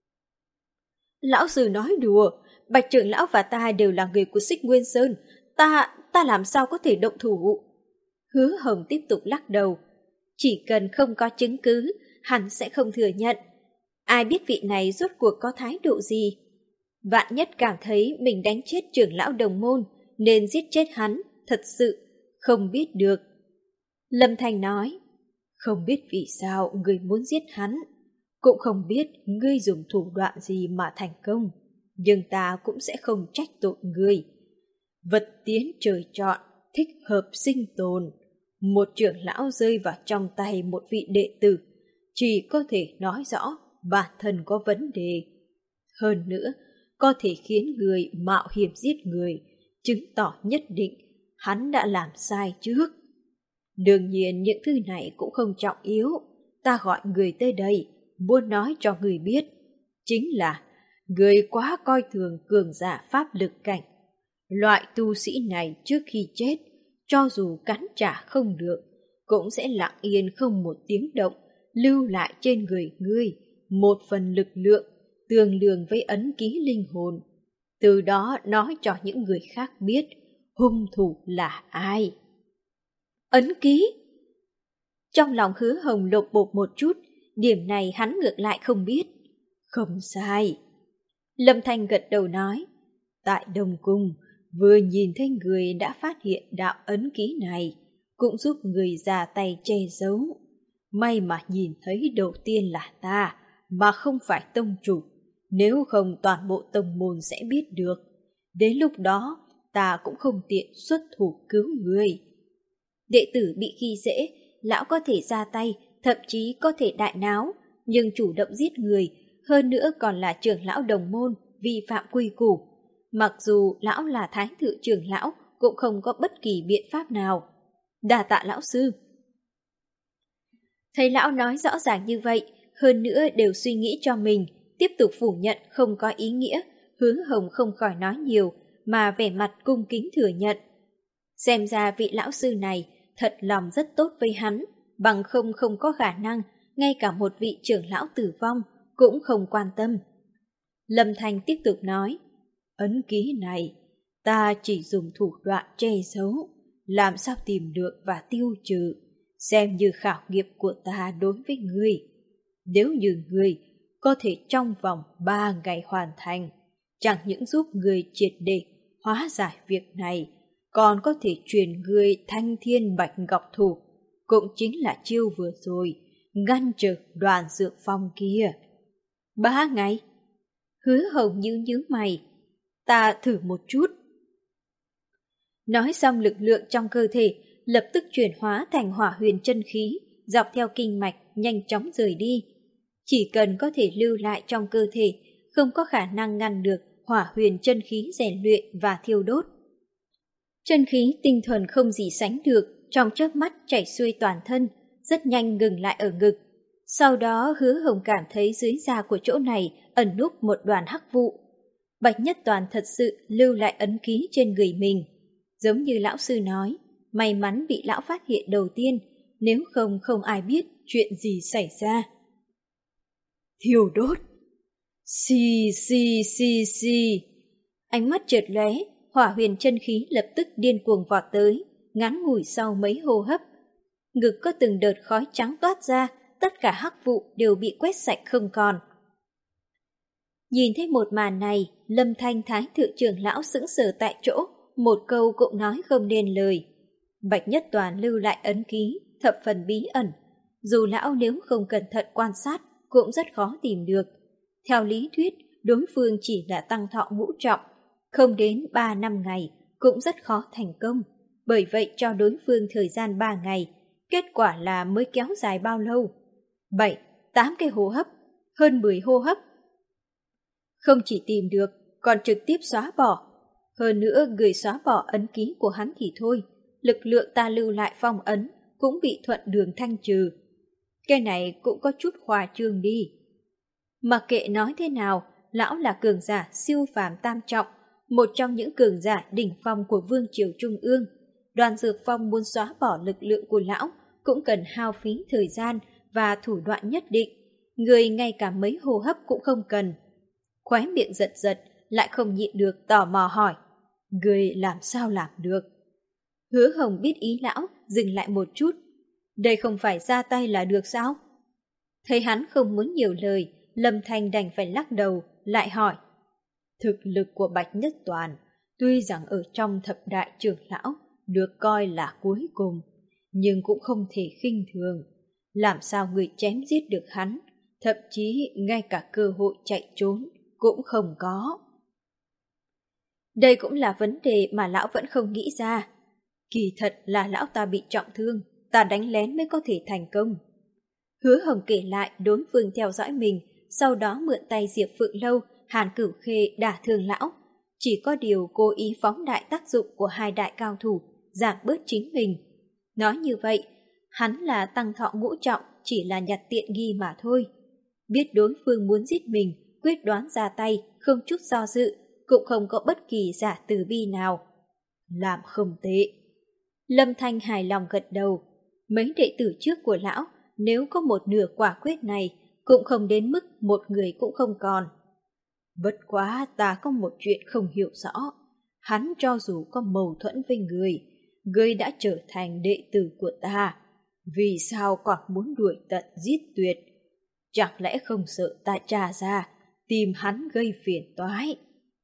Lão sư nói đùa, Bạch trưởng lão và ta đều là người của Xích Nguyên Sơn, ta, ta làm sao có thể động thủ? Hứa Hồng tiếp tục lắc đầu. Chỉ cần không có chứng cứ, hắn sẽ không thừa nhận. Ai biết vị này rốt cuộc có thái độ gì? Vạn nhất cảm thấy mình đánh chết trưởng lão đồng môn, nên giết chết hắn, thật sự không biết được. Lâm Thanh nói, không biết vì sao người muốn giết hắn, cũng không biết ngươi dùng thủ đoạn gì mà thành công, nhưng ta cũng sẽ không trách tội ngươi. Vật tiến trời chọn, thích hợp sinh tồn. Một trưởng lão rơi vào trong tay một vị đệ tử, chỉ có thể nói rõ bản thân có vấn đề. Hơn nữa, có thể khiến người mạo hiểm giết người, chứng tỏ nhất định hắn đã làm sai trước. Đương nhiên những thứ này cũng không trọng yếu, ta gọi người tới đây, muốn nói cho người biết, chính là người quá coi thường cường giả pháp lực cảnh. Loại tu sĩ này trước khi chết, cho dù cắn trả không được, cũng sẽ lặng yên không một tiếng động, lưu lại trên người ngươi một phần lực lượng tương đương với ấn ký linh hồn. Từ đó nói cho những người khác biết hung thủ là ai. Ấn ký? Trong lòng Hứa Hồng lột bột một chút, điểm này hắn ngược lại không biết. Không sai. Lâm Thanh gật đầu nói, tại Đông Cung, vừa nhìn thấy người đã phát hiện đạo ấn ký này, cũng giúp người ra tay che giấu. May mà nhìn thấy đầu tiên là ta, mà không phải tông chủ. Nếu không toàn bộ tông môn sẽ biết được. Đến lúc đó, ta cũng không tiện xuất thủ cứu người. Đệ tử bị khi dễ, lão có thể ra tay, thậm chí có thể đại náo, nhưng chủ động giết người, hơn nữa còn là trưởng lão đồng môn, vi phạm quy củ. Mặc dù lão là thái thượng trưởng lão, cũng không có bất kỳ biện pháp nào. Đa tạ lão sư. Thấy lão nói rõ ràng như vậy, hơn nữa đều suy nghĩ cho mình, tiếp tục phủ nhận không có ý nghĩa, Hứa Hồng không khỏi nói nhiều, mà vẻ mặt cung kính thừa nhận. Xem ra vị lão sư này thật lòng rất tốt với hắn, bằng không không có khả năng, ngay cả một vị trưởng lão tử vong cũng không quan tâm. Lâm Thanh tiếp tục nói, ấn ký này, ta chỉ dùng thủ đoạn che giấu, làm sao tìm được và tiêu trừ, xem như khảo nghiệm của ta đối với ngươi. Nếu như ngươi có thể trong vòng ba ngày hoàn thành, chẳng những giúp ngươi triệt để hóa giải việc này, còn có thể truyền ngươi thanh thiên bạch ngọc thủ, cũng chính là chiêu vừa rồi, ngăn trở đoàn dược phong kia. Ba ngày? Hứa Hồng nhíu nhíu mày, ta thử một chút. Nói xong lực lượng trong cơ thể lập tức chuyển hóa thành hỏa huyền chân khí, dọc theo kinh mạch nhanh chóng rời đi. Chỉ cần có thể lưu lại trong cơ thể, không có khả năng ngăn được hỏa huyền chân khí rèn luyện và thiêu đốt. Chân khí tinh thuần không gì sánh được, trong chớp mắt chảy xuôi toàn thân, rất nhanh ngừng lại ở ngực. Sau đó Hứa Hồng cảm thấy dưới da của chỗ này ẩn núp một đoàn hắc vụ. Bạch Nhất Toàn thật sự lưu lại ấn ký trên người mình. Giống như lão sư nói, may mắn bị lão phát hiện đầu tiên, nếu không không ai biết chuyện gì xảy ra. Thiêu đốt. Xì xì xì xì. Ánh mắt chợt lóe, hỏa huyền chân khí lập tức điên cuồng vọt tới, ngắn ngủi sau mấy hô hấp. Ngực có từng đợt khói trắng toát ra, tất cả hắc vụ đều bị quét sạch không còn. Nhìn thấy một màn này, Lâm Thanh Thái thượng trưởng lão sững sờ tại chỗ, một câu cũng nói không nên lời. Bạch Nhất Toàn lưu lại ấn ký, thập phần bí ẩn. Dù lão nếu không cẩn thận quan sát, cũng rất khó tìm được. Theo lý thuyết, đối phương chỉ là tăng thọ ngũ trọng, không đến ba năm ngày, cũng rất khó thành công. Bởi vậy cho đối phương thời gian ba ngày, kết quả là mới kéo dài bao lâu? bảy, tám cái hô hấp, hơn mười hô hấp. Không chỉ tìm được, còn trực tiếp xóa bỏ. Hơn nữa người xóa bỏ ấn ký của hắn thì thôi, lực lượng ta lưu lại phong ấn cũng bị thuận đường thanh trừ. Cái này cũng có chút khoa trương đi. Mặc kệ nói thế nào, lão là cường giả siêu phàm tam trọng, một trong những cường giả đỉnh phong của Vương triều Trung ương. Đoàn Dược Phong muốn xóa bỏ lực lượng của lão cũng cần hao phí thời gian và thủ đoạn nhất định. Người ngay cả mấy hô hấp cũng không cần. Khóe miệng giật giật, lại không nhịn được tò mò hỏi. Người làm sao làm được? Hứa Hồng biết ý lão, dừng lại một chút. Đây không phải ra tay là được sao? Thấy hắn không muốn nhiều lời, Lâm Thanh đành phải lắc đầu, lại hỏi. Thực lực của Bạch Nhất Toàn, tuy rằng ở trong thập đại trưởng lão, được coi là cuối cùng, nhưng cũng không thể khinh thường. Làm sao người chém giết được hắn, thậm chí ngay cả cơ hội chạy trốn cũng không có. Đây cũng là vấn đề mà lão vẫn không nghĩ ra. Kỳ thật là lão ta bị trọng thương, ta đánh lén mới có thể thành công. Hứa Hồng kể lại đối phương theo dõi mình, sau đó mượn tay Diệp Phượng Lâu, Hàn Cửu Khê đả thương lão. Chỉ có điều cố ý phóng đại tác dụng của hai đại cao thủ, giảm bớt chính mình. Nói như vậy, hắn là tăng thọ ngũ trọng, chỉ là nhặt tiện nghi mà thôi. Biết đối phương muốn giết mình, quyết đoán ra tay, không chút do dự, cũng không có bất kỳ giả từ bi nào. Làm không tệ. Lâm Thanh hài lòng gật đầu. Mấy đệ tử trước của lão, nếu có một nửa quả quyết này, cũng không đến mức một người cũng không còn. Bất quá ta có một chuyện không hiểu rõ. Hắn cho dù có mâu thuẫn với người, người đã trở thành đệ tử của ta. Vì sao còn muốn đuổi tận giết tuyệt? Chẳng lẽ không sợ ta tra ra, tìm hắn gây phiền toái?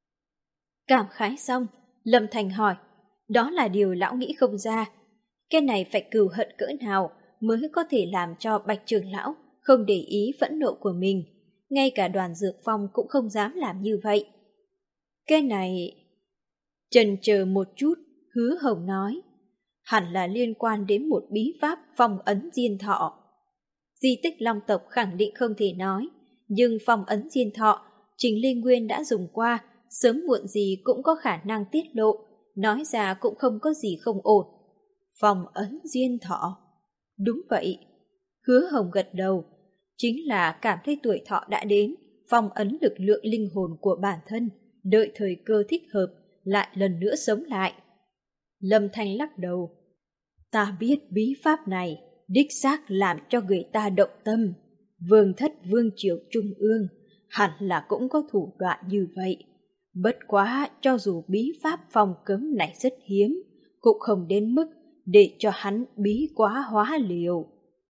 Cảm khái xong, Lâm Thành hỏi, đó là điều lão nghĩ không ra. Cái này phải cừu hận cỡ nào mới có thể làm cho Bạch trưởng lão không để ý phẫn nộ của mình. Ngay cả Đoàn Dược Phong cũng không dám làm như vậy. Cái này... Chần chờ một chút, Hứa Hồng nói, hẳn là liên quan đến một bí pháp phong ấn diên thọ. Di tích Long tộc khẳng định không thể nói, nhưng phong ấn diên thọ, Trình Linh Nguyên đã dùng qua, sớm muộn gì cũng có khả năng tiết lộ, nói ra cũng không có gì không ổn. Phong ấn diên thọ. Đúng vậy. Hứa Hồng gật đầu, chính là cảm thấy tuổi thọ đã đến, phong ấn lực lượng linh hồn của bản thân, đợi thời cơ thích hợp, lại lần nữa sống lại. Lâm Thanh lắc đầu. Ta biết bí pháp này, đích xác làm cho người ta động tâm. Vương thất Vương triều Trung ương, hẳn là cũng có thủ đoạn như vậy. Bất quá cho dù bí pháp phong cấm này rất hiếm, cũng không đến mức để cho hắn bí quá hóa liều.